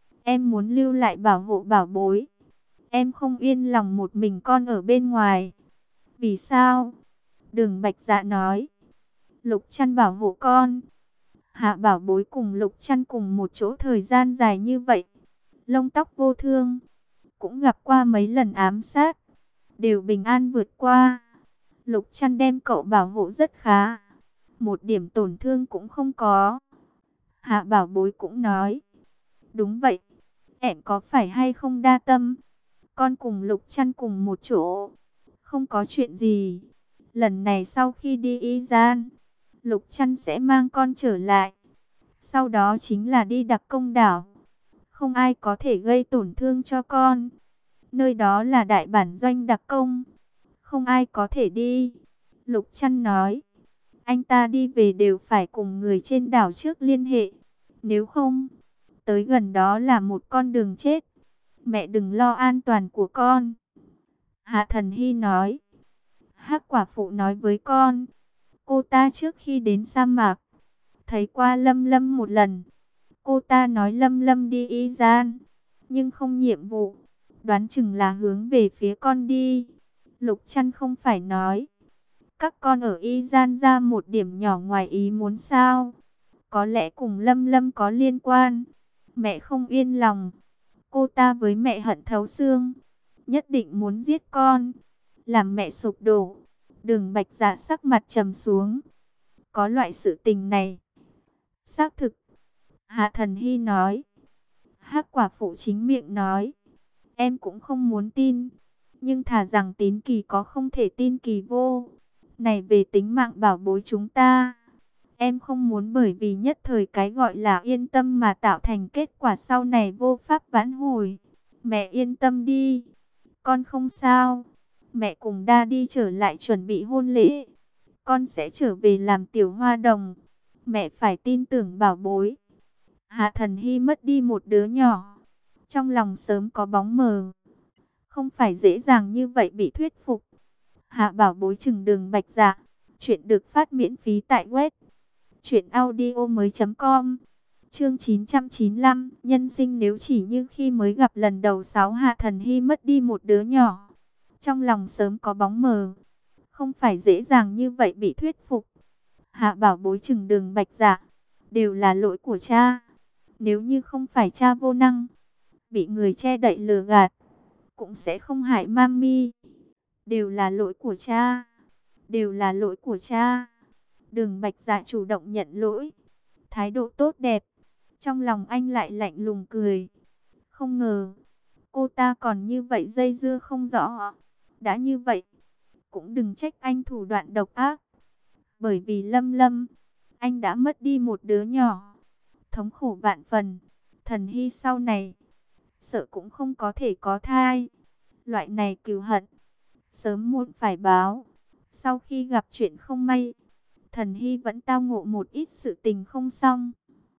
Em muốn lưu lại bảo hộ Bảo Bối. Em không yên lòng một mình con ở bên ngoài. Vì sao? Đường Bạch Dạ nói, Lục Trăn bảo hộ con. Hạ Bảo Bối cùng Lục Trăn cùng một chỗ thời gian dài như vậy, lông tóc vô thương, cũng gặp qua mấy lần ám sát, đều bình an vượt qua. Lục Trăn đem cậu bảo hộ rất khá, một điểm tổn thương cũng không có. Hạ Bảo Bối cũng nói, đúng vậy, em có phải hay không đa tâm? Con cùng Lục Trăn cùng một chỗ, không có chuyện gì. Lần này sau khi đi Y Gian, Lục Trăn sẽ mang con trở lại. Sau đó chính là đi Đặc Công Đảo. Không ai có thể gây tổn thương cho con. Nơi đó là đại bản doanh đặc công, không ai có thể đi. Lục Trăn nói, anh ta đi về đều phải cùng người trên đảo trước liên hệ. Nếu không, tới gần đó là một con đường chết. Mẹ đừng lo an toàn của con. Hạ Thần Hy nói, Hắc Quả Phụ nói với con, cô ta trước khi đến sa mạc, thấy qua Lâm Lâm một lần. Cô ta nói Lâm Lâm đi Y Gian, nhưng không nhiệm vụ, đoán chừng là hướng về phía con đi. Lục Trăn không phải nói, các con ở Y Gian ra một điểm nhỏ ngoài ý muốn sao? Có lẽ cùng Lâm Lâm có liên quan. Mẹ không yên lòng. Cô ta với mẹ hận thấu xương, nhất định muốn giết con, làm mẹ sụp đổ. Đường Bạch Dạ sắc mặt trầm xuống. Có loại sự tình này. Xác thực. Hạ Thần Hy nói. Hắc Quả Phụ chính miệng nói, em cũng không muốn tin, nhưng thà rằng tín kỳ có không thể tin kỳ vô. Này về tính mạng Bảo Bối chúng ta, em không muốn bởi vì nhất thời cái gọi là yên tâm mà tạo thành kết quả sau này vô pháp vãn hồi. Mẹ yên tâm đi, con không sao. Mẹ cùng Đa đi trở lại chuẩn bị hôn lễ. con sẽ trở về làm tiểu hoa đồng. Mẹ phải tin tưởng bảo bối. Hạ Thần Hy mất đi một đứa nhỏ, trong lòng sớm có bóng mờ. Không phải dễ dàng như vậy bị thuyết phục. Hạ Bảo Bối chừng đường Bạch Dạ. Chuyện được phát miễn phí tại web truyệnaudiomoi.com. Chương 995, nhân sinh nếu chỉ như khi mới gặp lần đầu. 6. Hạ Thần Hy mất đi một đứa nhỏ, trong lòng sớm có bóng mờ. Không phải dễ dàng như vậy bị thuyết phục. Hạ Bảo Bối chừng đường Bạch Dạ. Đều là lỗi của cha. Nếu như không phải cha vô năng, bị người che đậy lừa gạt, cũng sẽ không hại mami. Đều là lỗi của cha. Đều là lỗi của cha. Đường Bạch Dạ chủ động nhận lỗi, thái độ tốt đẹp. Trong lòng anh lại lạnh lùng cười. Không ngờ cô ta còn như vậy dây dưa không rõ. Đã như vậy, cũng đừng trách anh thủ đoạn độc ác. Bởi vì Lâm Lâm, anh đã mất đi một đứa nhỏ, thống khổ vạn phần. Thần Hy sau này sợ cũng không có thể có thai. Loại này cừu hận sớm muộn phải báo. Sau khi gặp chuyện không may, Thần Hy vẫn tao ngộ một ít sự tình không xong.